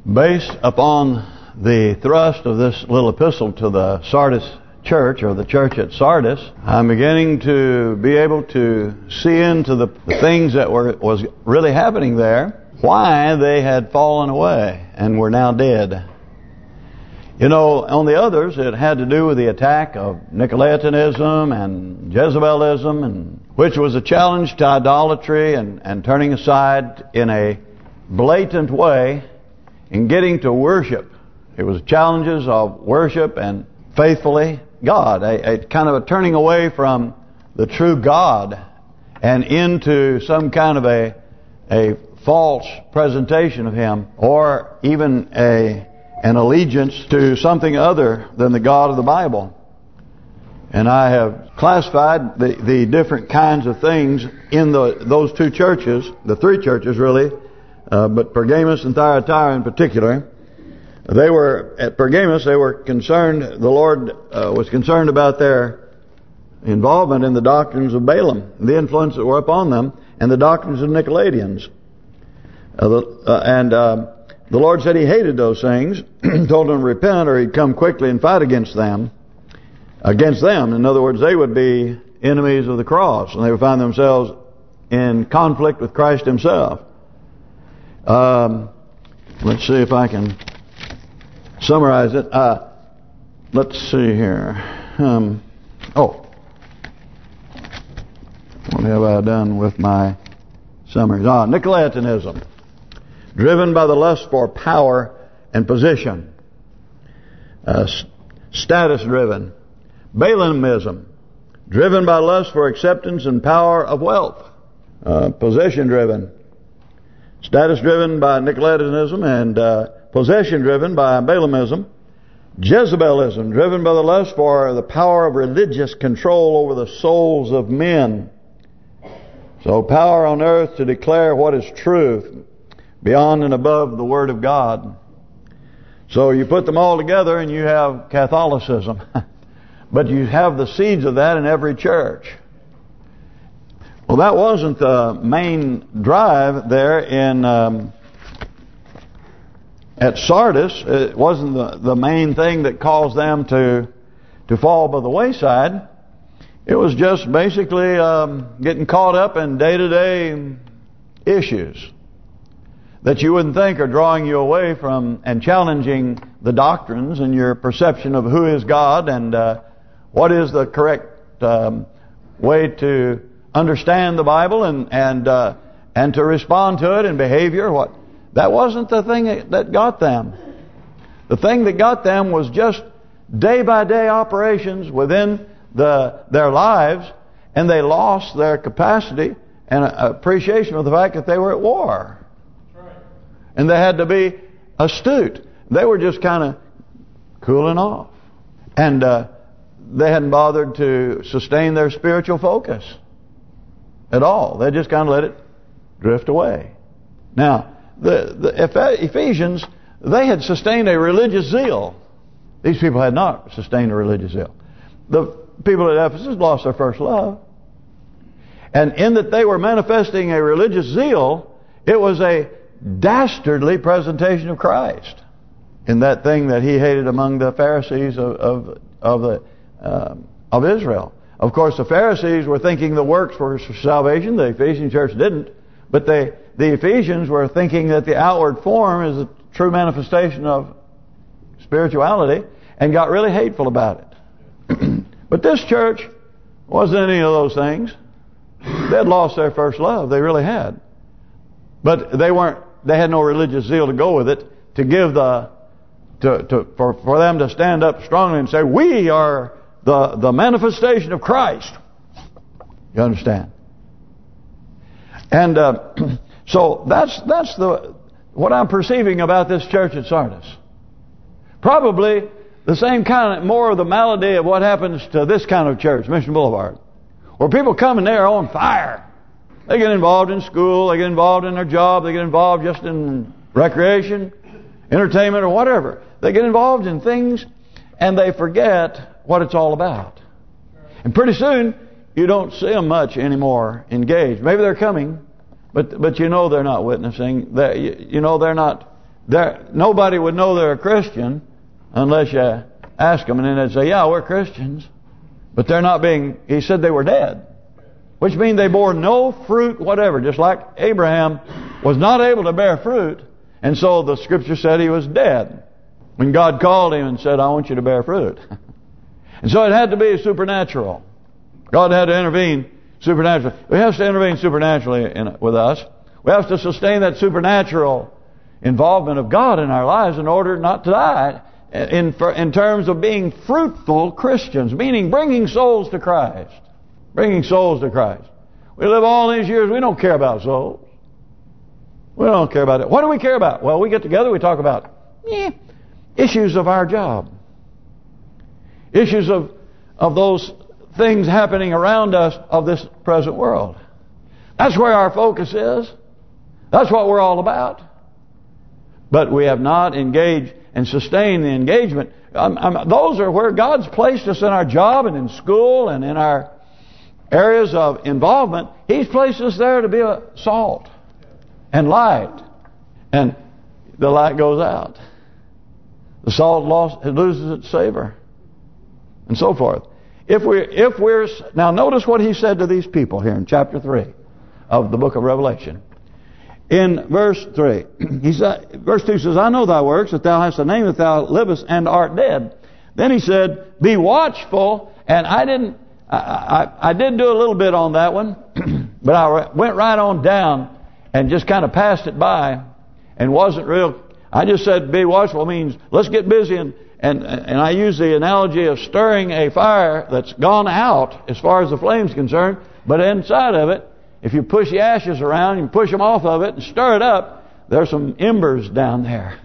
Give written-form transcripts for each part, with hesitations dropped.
Based upon the thrust of this little epistle to the Sardis church, or the church at Sardis, I'm beginning to be able to see into the things that was really happening there, why they had fallen away and were now dead. You know, on the others, it had to do with the attack of Nicolaitanism and Jezebelism, and which was a challenge to idolatry and turning aside in a blatant way in getting to worship. It was challenges of worship and faithfully God, a kind of a turning away from the true God and into some kind of a false presentation of Him, or even an allegiance to something other than the God of the Bible. And I have classified the different kinds of things in those two churches, the three churches really, but Pergamos and Thyatira in particular. They were at Pergamos. They were concerned. The Lord was concerned about their involvement in the doctrines of Balaam, the influence that were upon them, and the doctrines of Nicolaitans. The Lord said He hated those things, told them to repent, or He'd come quickly and fight against them. In other words, they would be enemies of the cross, and they would find themselves in conflict with Christ Himself. Let's see if I can summarize it. Let's see here. What have I done with my summaries? Nicolaitanism, driven by the lust for power and position. Status-driven. Balaamism, driven by lust for acceptance and power of wealth. Possession-driven. Status-driven by Nicolaitanism and possession-driven by Balaamism. Jezebelism, driven by the lust for the power of religious control over the souls of men. So power on earth to declare what is truth beyond and above the Word of God. So you put them all together and you have Catholicism. But you have the seeds of that in every church. Well, that wasn't the main drive there at Sardis. It wasn't the main thing that caused them to fall by the wayside. It was just basically getting caught up in day-to-day issues that you wouldn't think are drawing you away from and challenging the doctrines and your perception of who is God and what is the correct way to understand the Bible and to respond to it in behavior. That wasn't the thing that got them. The thing that got them was just day-by-day operations within their lives, and they lost their capacity and appreciation of the fact that they were at war. That's right. And they had to be astute. They were just kind of cooling off. And they hadn't bothered to sustain their spiritual focus at all. They just kind of let it drift away. Now, the Ephesians, they had sustained a religious zeal. These people had not sustained a religious zeal. The people at Ephesus lost their first love. And in that they were manifesting a religious zeal, it was a dastardly presentation of Christ in that thing that He hated among the Pharisees of Israel. Of course, the Pharisees were thinking the works were for salvation. The Ephesian church didn't. But the Ephesians were thinking that the outward form is a true manifestation of spirituality and got really hateful about it. But this church wasn't any of those things. They had lost their first love. They really had. But they had no religious zeal to go with it, to give for them to stand up strongly and say, we are the manifestation of Christ. You understand? And so that's what I'm perceiving about this church at Sardis. Probably the same kind of, more of the malady of what happens to this kind of church, Mission Boulevard, where people come and they're on fire. They get involved in school, they get involved in their job, they get involved just in recreation, entertainment, or whatever. They get involved in things and they forget what it's all about. And pretty soon, you don't see them much anymore engaged. Maybe they're coming, but you know they're not witnessing. You know they're not nobody would know they're a Christian unless you ask them, and then they'd say, yeah, we're Christians. But they're not being, he said they were dead. Which means they bore no fruit whatever. Just like Abraham was not able to bear fruit. And so the scripture said he was dead. When God called him and said, I want you to bear fruit. And so it had to be supernatural. God had to intervene supernaturally. He has to intervene supernaturally with us. We have to sustain that supernatural involvement of God in our lives in order not to die. In terms of being fruitful Christians, meaning bringing souls to Christ. Bringing souls to Christ. We live all these years, we don't care about souls. We don't care about it. What do we care about? Well, we get together, we talk about issues of our job. Issues of those things happening around us of this present world. That's where our focus is. That's what we're all about. But we have not engaged and sustained the engagement. Those are where God's placed us in our job and in school and in our areas of involvement. He's placed us there to be a salt and light. And the light goes out. The salt loses its savor. And so forth. If we're now notice what he said to these people here in chapter 3 of the book of Revelation. In verse 3, verse 2 says, I know thy works, that thou hast a name, that thou livest and art dead. Then he said, be watchful. And I did do a little bit on that one, but I went right on down and just kind of passed it by and wasn't real. I just said be watchful means let's get busy, and I use the analogy of stirring a fire that's gone out as far as the flame's concerned, but inside of it, if you push the ashes around, you push them off of it and stir it up, there's some embers down there.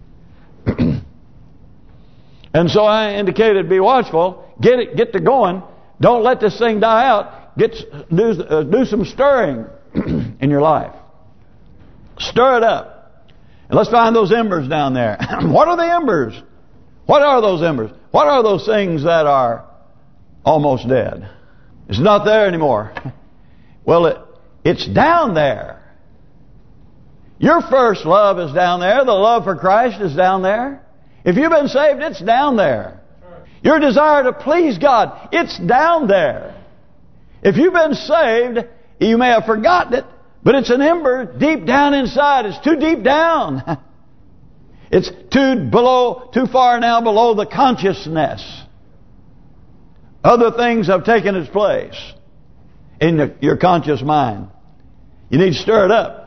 And so I indicated be watchful, get to going. Don't let this thing die out. Do some stirring in your life. Stir it up. And let's find those embers down there. What are the embers? What are those embers? What are those things that are almost dead? It's not there anymore. Well, it's down there. Your first love is down there. The love for Christ is down there. If you've been saved, it's down there. Your desire to please God, it's down there. If you've been saved, you may have forgotten it, but it's an ember deep down inside. It's too deep down. It's too far now below the consciousness. Other things have taken its place in your conscious mind. You need to stir it up.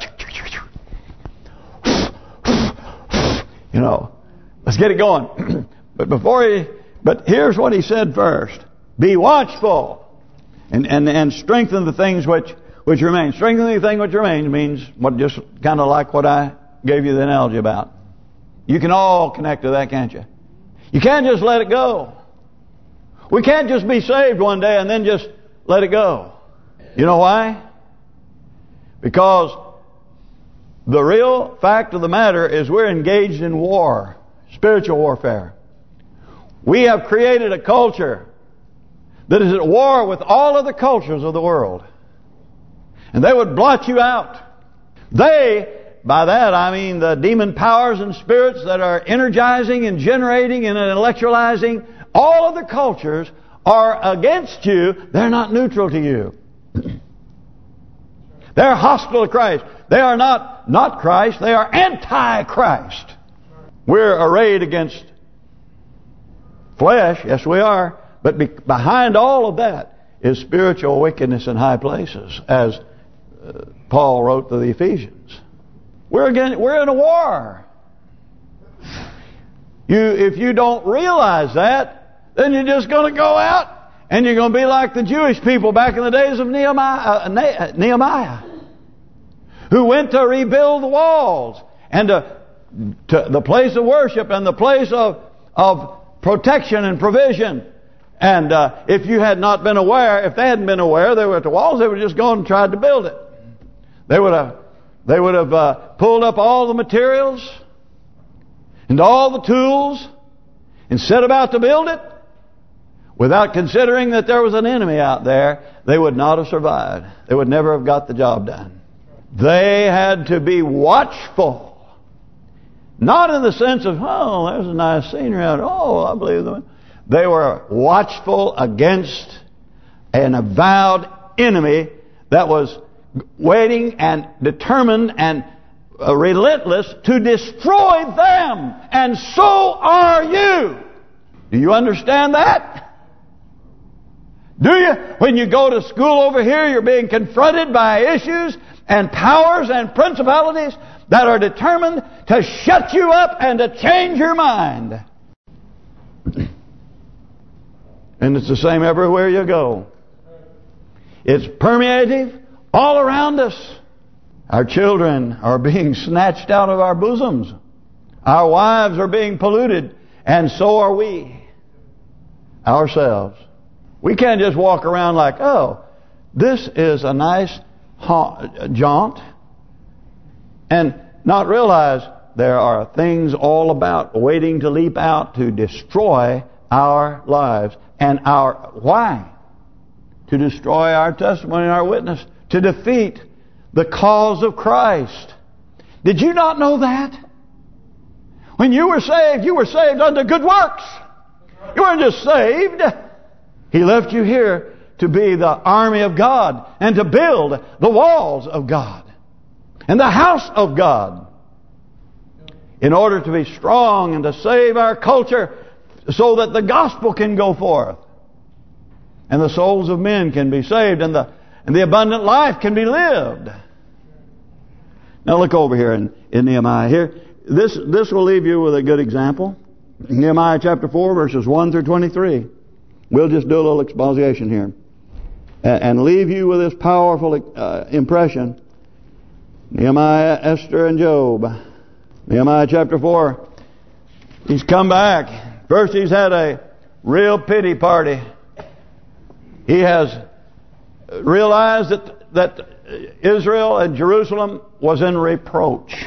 You know, let's get it going. But here's what he said first: be watchful, and strengthen the things which remain. Strengthening the thing which remains means just kind of like what I gave you the analogy about. You can all connect to that, can't you? You can't just let it go. We can't just be saved one day and then just let it go. You know why? Because the real fact of the matter is we're engaged in war, spiritual warfare. We have created a culture that is at war with all other cultures of the world. And they would blot you out. By that I mean the demon powers and spirits that are energizing and generating and intellectualizing all other cultures are against you. They're not neutral to you. They're hostile to Christ. They are not Christ. They are anti-Christ. We're arrayed against flesh. Yes, we are. But behind all of that is spiritual wickedness in high places, as Paul wrote to the Ephesians. We're in a war. If you don't realize that, then you're just going to go out and you're going to be like the Jewish people back in the days of Nehemiah, who went to rebuild the walls and to the place of worship and the place of protection and provision. And if you had not been aware, if they hadn't been aware they were at the walls, they would have just gone and tried to build it. They would have pulled up all the materials and all the tools and set about to build it. Without considering that there was an enemy out there, they would not have survived. They would never have got the job done. They had to be watchful. Not in the sense of, oh, there's a nice scenery out there. Oh, I believe them. They were watchful against an avowed enemy that was waiting and determined and relentless to destroy them. And so are you. Do you understand that? Do you? When you go to school over here, you're being confronted by issues and powers and principalities that are determined to shut you up and to change your mind. And it's the same everywhere you go. It's permeative all around us. Our children are being snatched out of our bosoms. Our wives are being polluted, and so are we ourselves. We can't just walk around like, oh, this is a nice jaunt, and not realize there are things all about waiting to leap out to destroy our lives. And why? To destroy our testimony and our witness. To defeat the cause of Christ. Did you not know that? When you were saved unto good works. You weren't just saved. He left you here to be the army of God and to build the walls of God and the house of God in order to be strong and to save our culture so that the gospel can go forth and the souls of men can be saved and the abundant life can be lived. Now look over here in Nehemiah. Here, this will leave you with a good example. Nehemiah chapter 4 verses 1 through 23. We'll just do a little exposition here and leave you with this powerful impression. Nehemiah, Esther, and Job. Nehemiah chapter 4. He's come back. First he's had a real pity party. He has realized that Israel and Jerusalem was in reproach.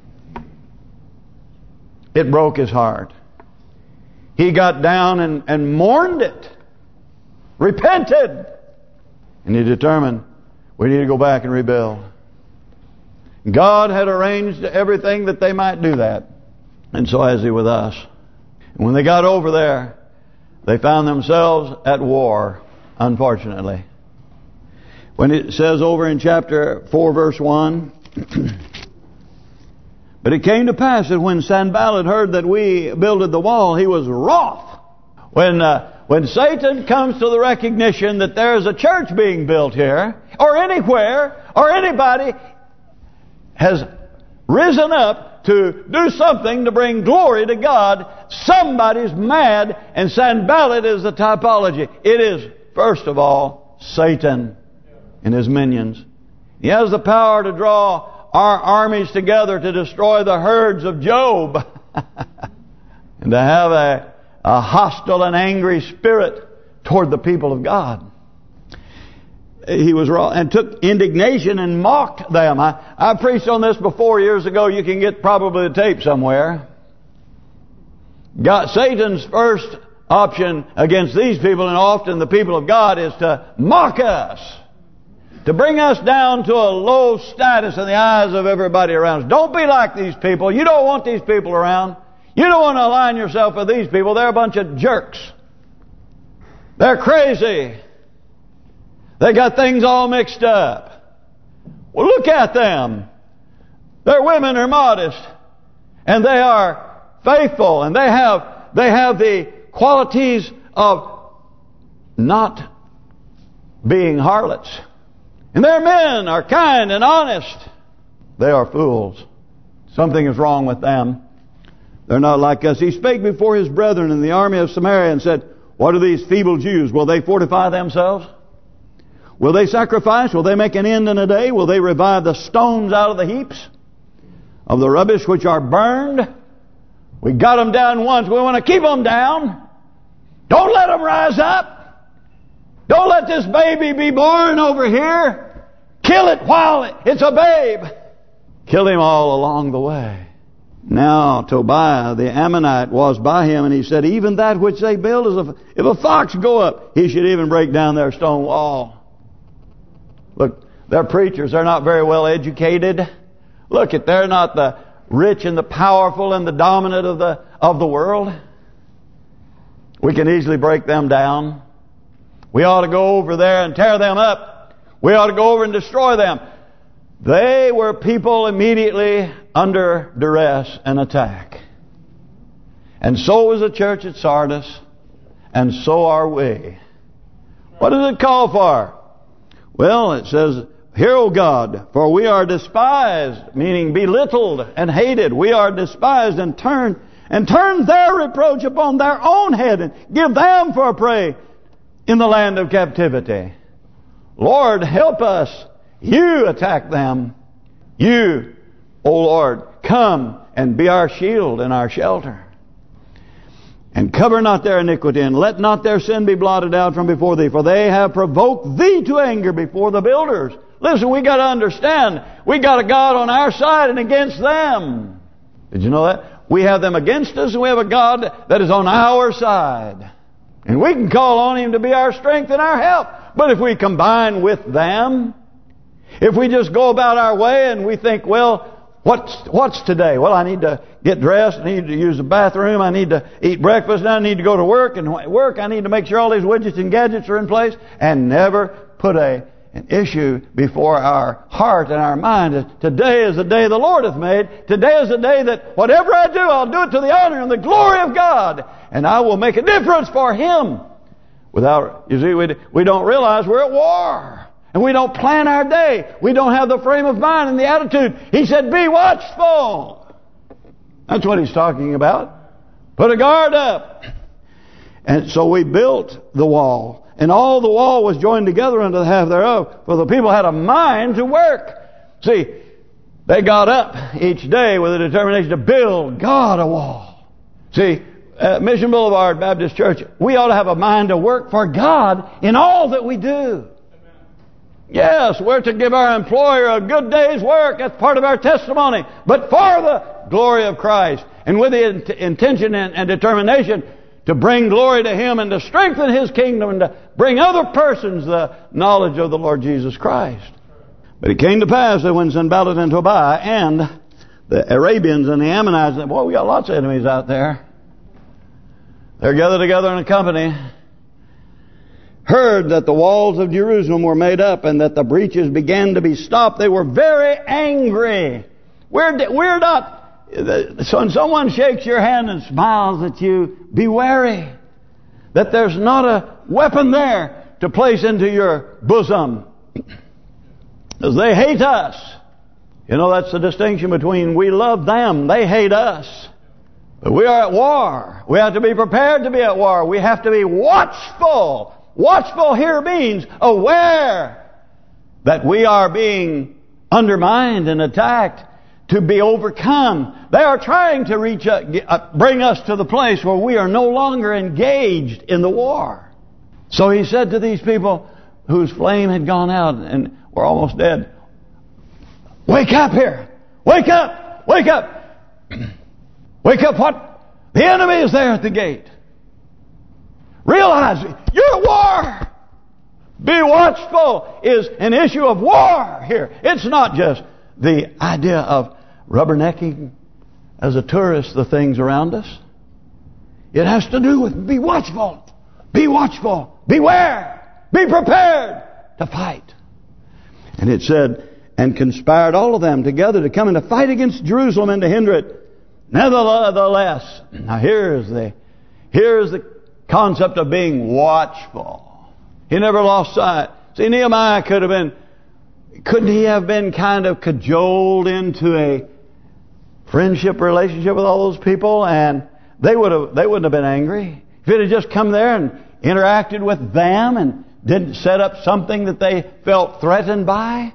It broke his heart. He got down and mourned it. Repented. And he determined we need to go back and rebuild. God had arranged everything that they might do that. And so has He with us. And when they got over there, they found themselves at war, unfortunately. When it says over in chapter 4 verse 1, but it came to pass that when Sanballat heard that we builded the wall, he was wroth. When Satan comes to the recognition that there is a church being built here, or anywhere, or anybody has risen up to do something to bring glory to God, somebody's mad, and Sanballat is the typology. It is, first of all, Satan and his minions. He has the power to draw our armies together to destroy the herds of Job and to have a hostile and angry spirit toward the people of God. He was wrong and took indignation and mocked them. I preached on this before years ago. You can get probably the tape somewhere. Satan's first option against these people, and often the people of God, is to mock us. To bring us down to a low status in the eyes of everybody around us. Don't be like these people. You don't want these people around. You don't want to align yourself with these people. They're a bunch of jerks. They're crazy. They got things all mixed up. Well, look at them. Their women are modest. And they are faithful. And they have the qualities of not being harlots. And their men are kind and honest. They are fools. Something is wrong with them. They're not like us. He spake before his brethren in the army of Samaria and said, what are these feeble Jews? Will they fortify themselves? Will they sacrifice? Will they make an end in a day? Will they revive the stones out of the heaps of the rubbish which are burned? We got them down once. We want to keep them down. Don't let them rise up. Don't let this baby be born over here. Kill it while it's a babe. Kill him all along the way. Now Tobiah the Ammonite was by him, and he said, even that which they build is if a fox go up, he should even break down their stone wall. Look, they're preachers. They're not very well educated. Look, they're not rich and the powerful and the dominant of the world. We can easily break them down. We ought to go over there and tear them up. We ought to go over and destroy them. They were people immediately under duress and attack. And so was the church at Sardis. And so are we. What does it call for? Well, it says, "Hear, O God, for we are despised," meaning belittled and hated. We are despised and turn their reproach upon their own head and give them for a prey in the land of captivity. Lord, help us. You attack them. You, O Lord, come and be our shield and our shelter. And cover not their iniquity, and let not their sin be blotted out from before thee, for they have provoked thee to anger before the builders. Listen, we got to understand, we got a God on our side and against them. Did you know that? We have them against us, and we have a God that is on our side. And we can call on Him to be our strength and our help. But if we combine with them, if we just go about our way and we think, well, what's today? Well, I need to get dressed, I need to use the bathroom, I need to eat breakfast, and I need to go to work, and I need to make sure all these widgets and gadgets are in place, and never put an issue before our heart and our mind. Today is the day the Lord hath made. Today is the day that whatever I do, I'll do it to the honor and the glory of God, and I will make a difference for Him. You see, we don't realize we're at war. And we don't plan our day. We don't have the frame of mind and the attitude. He said, be watchful. That's what He's talking about. Put a guard up. And so we built the wall. And all the wall was joined together unto the half thereof. For the people had a mind to work. See, they got up each day with a determination to build God a wall. See, Mission Boulevard Baptist Church, we ought to have a mind to work for God in all that we do. Yes, we're to give our employer a good day's work. That's part of our testimony. But for the glory of Christ, and with the intention and determination to bring glory to Him and to strengthen His kingdom and to bring other persons the knowledge of the Lord Jesus Christ. But it came to pass that when Sanballat and Tobiah and the Arabians and the Ammonites, boy, we got lots of enemies out there. They're gathered together in a company, heard that the walls of Jerusalem were made up and that the breaches began to be stopped, they were very angry. We're not... So when someone shakes your hand and smiles at you, be wary that there's not a weapon there to place into your bosom. Because they hate us. You know, that's the distinction between we love them, they hate us. But we are at war. We have to be prepared to be at war. We have to be watchful. Watchful here means aware that we are being undermined and attacked, to be overcome. They are trying to bring us to the place where we are no longer engaged in the war. So He said to these people whose flame had gone out and were almost dead, wake up here! Wake up! Wake up! Wake up! What? The enemy is there at the gate. Realize you're at war. Be watchful is an issue of war here. It's not just the idea of rubbernecking as a tourist the things around us. It has to do with be watchful. Be watchful. Beware. Be prepared to fight. And it said, and conspired all of them together to come and to fight against Jerusalem and to hinder it. Nevertheless, now here's the concept of being watchful. He never lost sight. See, Nehemiah couldn't he have been kind of cajoled into a friendship relationship with all those people, and they wouldn't have been angry if he had just come there and interacted with them and didn't set up something that they felt threatened by?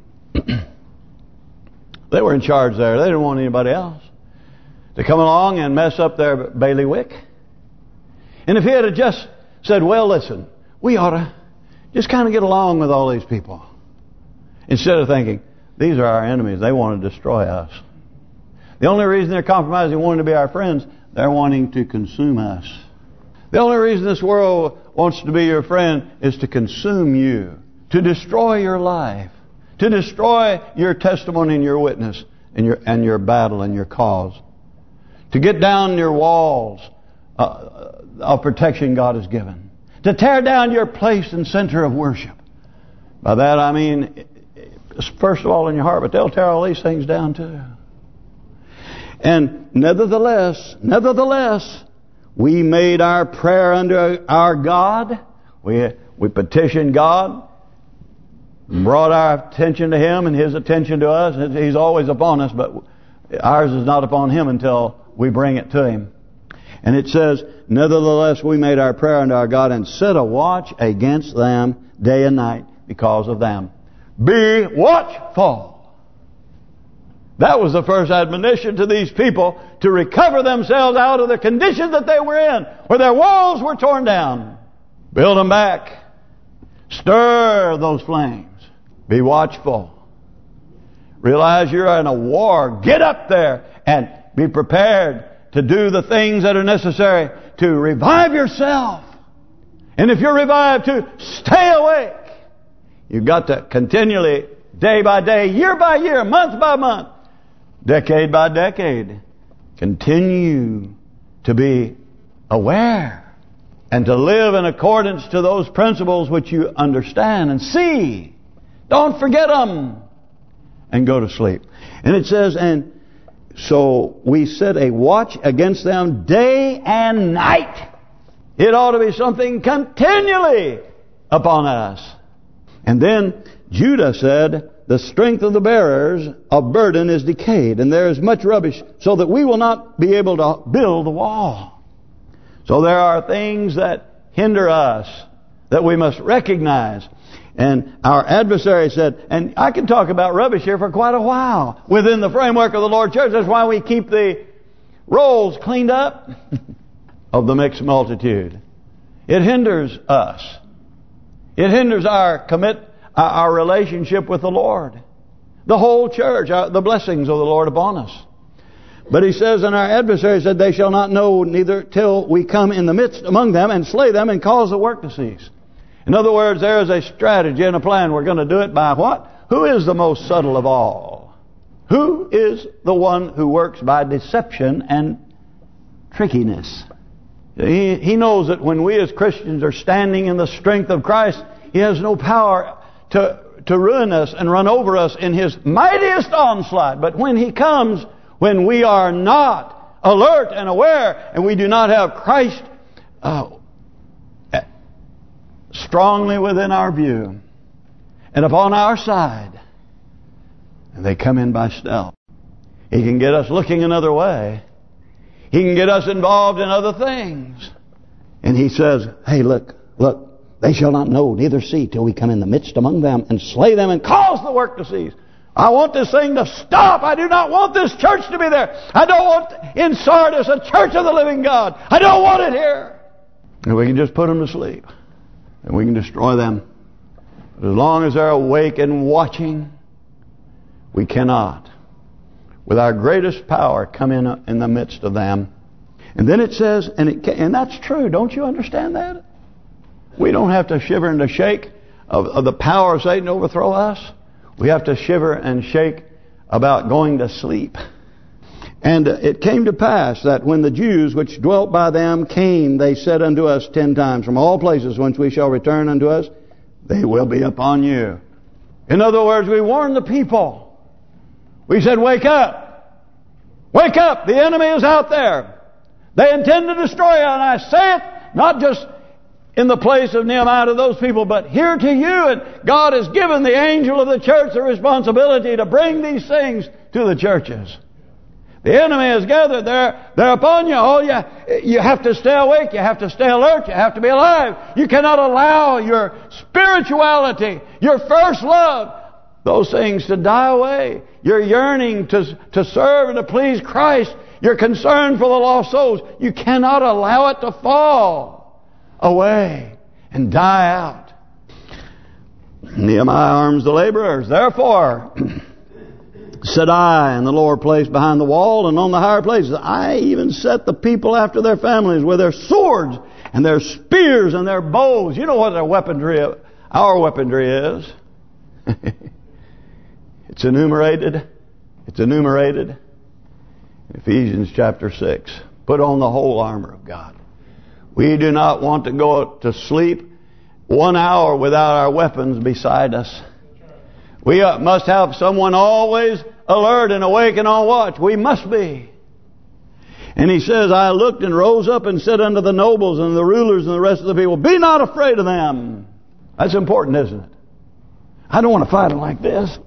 They were in charge there. They didn't want anybody else to come along and mess up their bailiwick. And if he had just said, well, listen, we ought to just kind of get along with all these people, instead of thinking, these are our enemies, they want to destroy us. The only reason they're compromising wanting to be our friends, they're wanting to consume us. The only reason this world wants to be your friend is to consume you, to destroy your life, to destroy your testimony and your witness. in your battle and your cause. To get down your walls of protection God has given. To tear down your place and center of worship. By that I mean, first of all in your heart, but they'll tear all these things down too. And nevertheless, we made our prayer unto our God. We petitioned God, brought our attention to Him and His attention to us. He's always upon us, but ours is not upon Him until we bring it to Him. And it says, nevertheless, we made our prayer unto our God and set a watch against them day and night because of them. Be watchful. That was the first admonition to these people, to recover themselves out of the condition that they were in, where their walls were torn down. Build them back. Stir those flames. Be watchful. Realize you're in a war. Get up there and be prepared to do the things that are necessary to revive yourself. And if you're revived, to stay awake. You've got to continually, day by day, year by year, month by month, decade by decade, continue to be aware and to live in accordance to those principles which you understand and see. Don't forget them. And go to sleep. And it says, and so we set a watch against them day and night. It ought to be something continually upon us. And then Judah said, the strength of the bearers of burden is decayed, and there is much rubbish, so that we will not be able to build the wall. So there are things that hinder us that we must recognize. And our adversary said, and I can talk about rubbish here for quite a while within the framework of the Lord Church. That's why we keep the rolls cleaned up of the mixed multitude. It hinders us. It hinders our relationship with the Lord. The whole church, the blessings of the Lord upon us. But he says, and our adversary said, they shall not know neither till we come in the midst among them and slay them and cause the work to cease. In other words, there is a strategy and a plan. We're going to do it by what? Who is the most subtle of all? Who is the one who works by deception and trickiness? He knows that when we as Christians are standing in the strength of Christ, He has no power to ruin us and run over us in His mightiest onslaught. But when He comes, when we are not alert and aware, and we do not have Christ strongly within our view and upon our side, and they come in by stealth, He can get us looking another way. He can get us involved in other things. And He says, hey, look, they shall not know, neither see, till we come in the midst among them and slay them and cause the work to cease. I want this thing to stop. I do not want this church to be there. I don't want in Sardis a church of the living God. I don't want it here. And we can just put them to sleep. And we can destroy them. But as long as they're awake and watching, we cannot, with our greatest power, come in the midst of them. And then it says, and that's true. Don't you understand that? We don't have to shiver and to shake of the power of Satan to overthrow us. We have to shiver and shake about going to sleep. And it came to pass that when the Jews which dwelt by them came, they said unto us 10 times, from all places whence we shall return unto us, they will be upon you. In other words, we warned the people. We said, wake up. Wake up. The enemy is out there. They intend to destroy you. And I say it not just in the place of Nehemiah to those people, but here to you. And God has given the angel of the church the responsibility to bring these things to the churches. The enemy is gathered. They're upon you. You have to stay awake. You have to stay alert. You have to be alive. You cannot allow your spirituality, your first love, those things to die away. Your yearning to serve and to please Christ. Your concern for the lost souls. You cannot allow it to fall away and die out. Nehemiah arms the laborers. Therefore, said I, in the lower place behind the wall and on the higher places, I even set the people after their families with their swords and their spears and their bows. You know what our weaponry is. It's enumerated It's enumerated in Ephesians chapter 6. Put on the whole armor of God. We do not want to go to sleep 1 hour without our weapons beside us. We must have someone always alert and awake and on watch. We must be. And he says, I looked and rose up and said unto the nobles and the rulers and the rest of the people, be not afraid of them. That's important, isn't it? I don't want to fight them like this.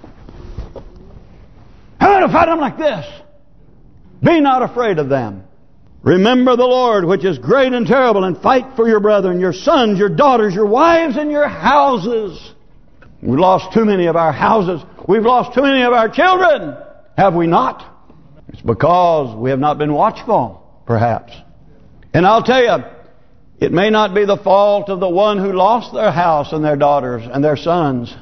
I want to fight them like this. Be not afraid of them. Remember the Lord, which is great and terrible, and fight for your brethren, your sons, your daughters, your wives, and your houses. We've lost too many of our houses. We've lost too many of our children. Have we not? It's because we have not been watchful, perhaps. And I'll tell you, it may not be the fault of the one who lost their house and their daughters and their sons.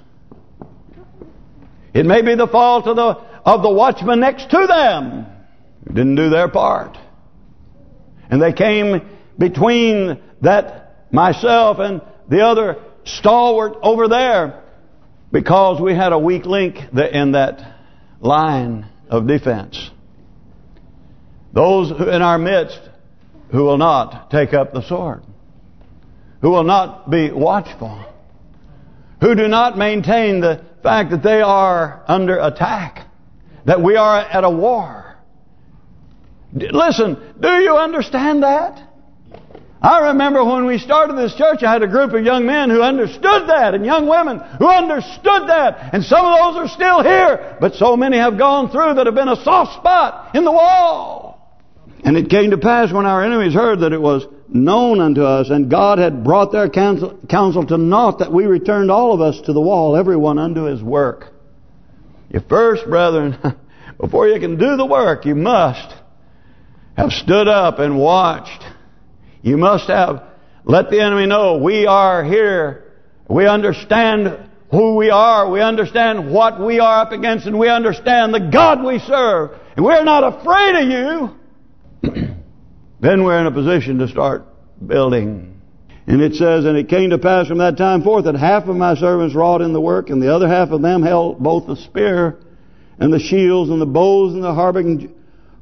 It may be the fault of the watchman next to them who didn't do their part. And they came between that myself and the other stalwart over there because we had a weak link in that line of defense. Those in our midst who will not take up the sword, who will not be watchful, who do not maintain the fact that they are under attack, that we are at a war. Listen, do you understand that? I remember when we started this church, I had a group of young men who understood that, and young women who understood that. And some of those are still here, but so many have gone through that have been a soft spot in the wall. And it came to pass when our enemies heard that it was known unto us, and God had brought their counsel to naught, that we returned all of us to the wall, everyone unto his work. You first, brethren, before you can do the work, you must have stood up and watched. You must have let the enemy know we are here. We understand who we are. We understand what we are up against, and we understand the God we serve. And we're not afraid of you. Then we're in a position to start building. And it says, and it came to pass from that time forth that half of my servants wrought in the work, and the other half of them held both the spear and the shields and the bows and the harbingans.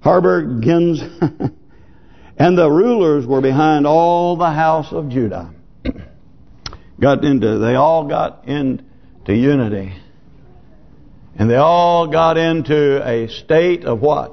And the rulers were behind all the house of Judah. They all got into unity. And they all got into a state of what?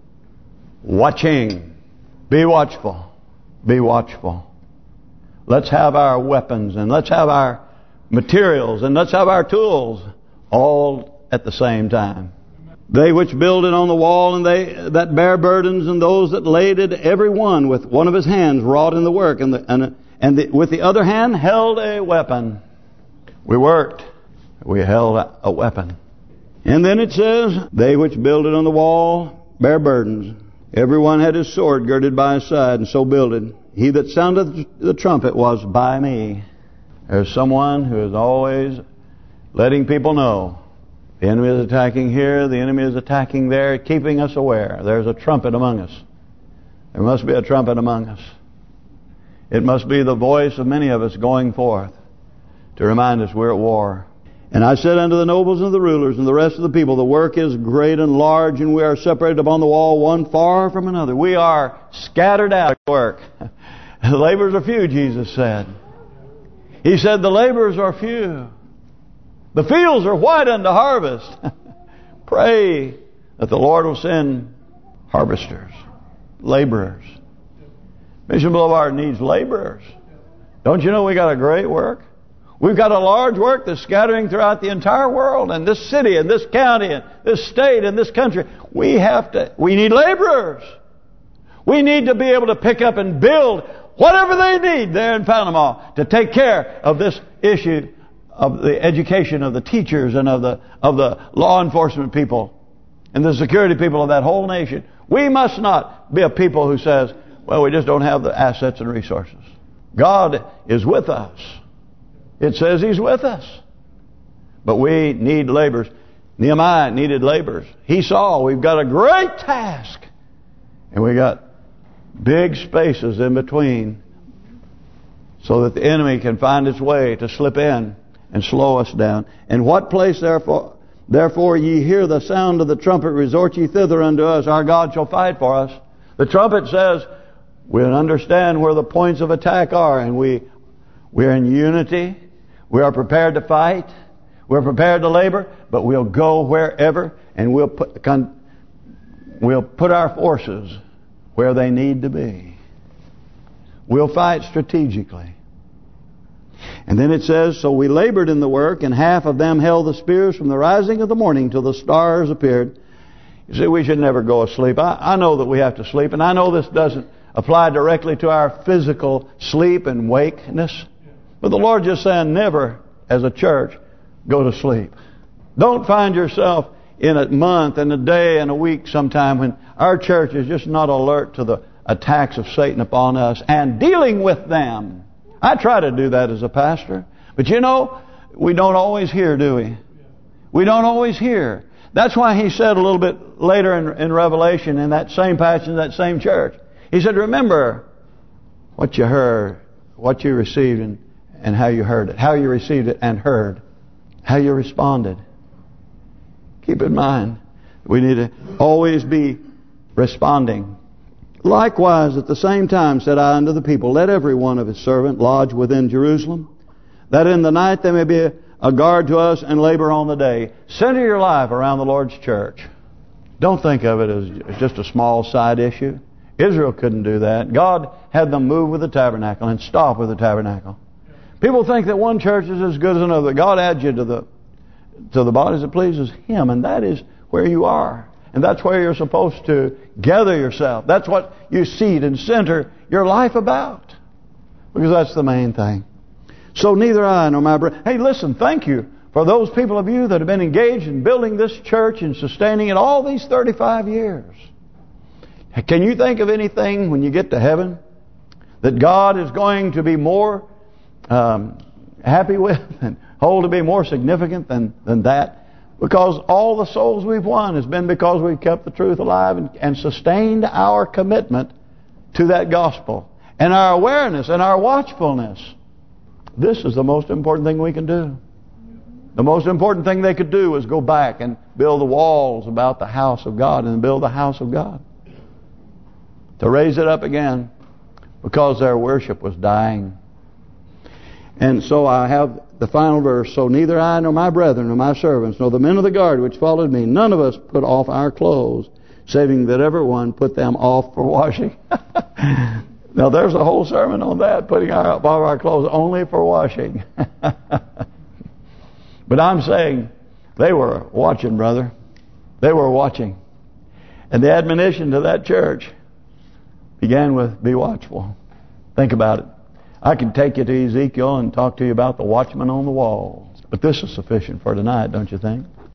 Watching. Be watchful. Be watchful. Let's have our weapons, and let's have our materials, and let's have our tools all at the same time. They which builded on the wall, and they that bear burdens, and those that laded, every one with one of his hands wrought in the work, and with the other hand held a weapon. We worked. We held a weapon. And then it says, they which builded on the wall bear burdens. Everyone had his sword girded by his side, and so builded. He that sounded the trumpet was by me. There's someone who is always letting people know the enemy is attacking here, the enemy is attacking there, keeping us aware. There's a trumpet among us. There must be a trumpet among us. It must be the voice of many of us going forth to remind us we're at war. And I said unto the nobles and the rulers and the rest of the people, the work is great and large, and we are separated upon the wall, one far from another. We are scattered out at work. The laborers are few, Jesus said. He said the laborers are few. The fields are white unto harvest. Pray that the Lord will send harvesters, laborers. Mission Boulevard needs laborers. Don't you know we got a great work? We've got a large work that's scattering throughout the entire world, and this city, and this county, and this state, and this country. We need laborers. We need to be able to pick up and build whatever they need there in Panama to take care of this issue of the education of the teachers and of the law enforcement people and the security people of that whole nation. We must not be a people who says, well, we just don't have the assets and resources. God is with us. It says He's with us. But we need laborers. Nehemiah needed laborers. He saw we've got a great task. And we got big spaces in between so that the enemy can find its way to slip in and slow us down. And what place therefore Therefore ye hear the sound of the trumpet, resort ye thither unto us. Our God shall fight for us. The trumpet says we'll understand where the points of attack are, and we're in unity. We are prepared to fight. We're prepared to labor, but we'll go wherever, and we'll put our forces where they need to be. We'll fight strategically. And then it says, so we labored in the work, and half of them held the spears from the rising of the morning till the stars appeared. You see, we should never go asleep. I know that we have to sleep, and I know this doesn't apply directly to our physical sleep and wakeness. But the Lord just saying, never, as a church, go to sleep. Don't find yourself in a month and a day and a week sometime when our church is just not alert to the attacks of Satan upon us and dealing with them. I try to do that as a pastor. But you know, we don't always hear, do we? We don't always hear. That's why he said a little bit later in Revelation, in that same passage, in that same church, he said, remember what you heard, what you received, and how you heard it. How you received it and heard. How you responded. Keep in mind, we need to always be responding. Likewise, at the same time said I unto the people, let every one of his servant lodge within Jerusalem, that in the night there may be a guard to us and labor on the day. Center your life around the Lord's church. Don't think of it as just a small side issue. Israel couldn't do that. God had them move with the tabernacle and stop with the tabernacle. People think that one church is as good as another. God adds you to the bodies that pleases Him, and that is where you are. And that's where you're supposed to gather yourself. That's what you seat and center your life about. Because that's the main thing. So neither I nor my brother... Hey, listen, thank you for those people of you that have been engaged in building this church and sustaining it all these 35 years. Can you think of anything when you get to heaven that God is going to be more happy with and hold to be more significant than that? Because all the souls we've won has been because we've kept the truth alive and sustained our commitment to that gospel. And our awareness and our watchfulness. This is the most important thing we can do. The most important thing they could do was go back and build the walls about the house of God and build the house of God. To raise it up again because their worship was dying. And so I have the final verse. So neither I nor my brethren nor my servants nor the men of the guard which followed me, none of us put off our clothes, saving that everyone put them off for washing. Now there's a whole sermon on that, putting off our clothes only for washing. But I'm saying they were watching, brother. They were watching. And the admonition to that church began with, be watchful. Think about it. I can take you to Ezekiel and talk to you about the watchman on the wall. But this is sufficient for tonight, don't you think?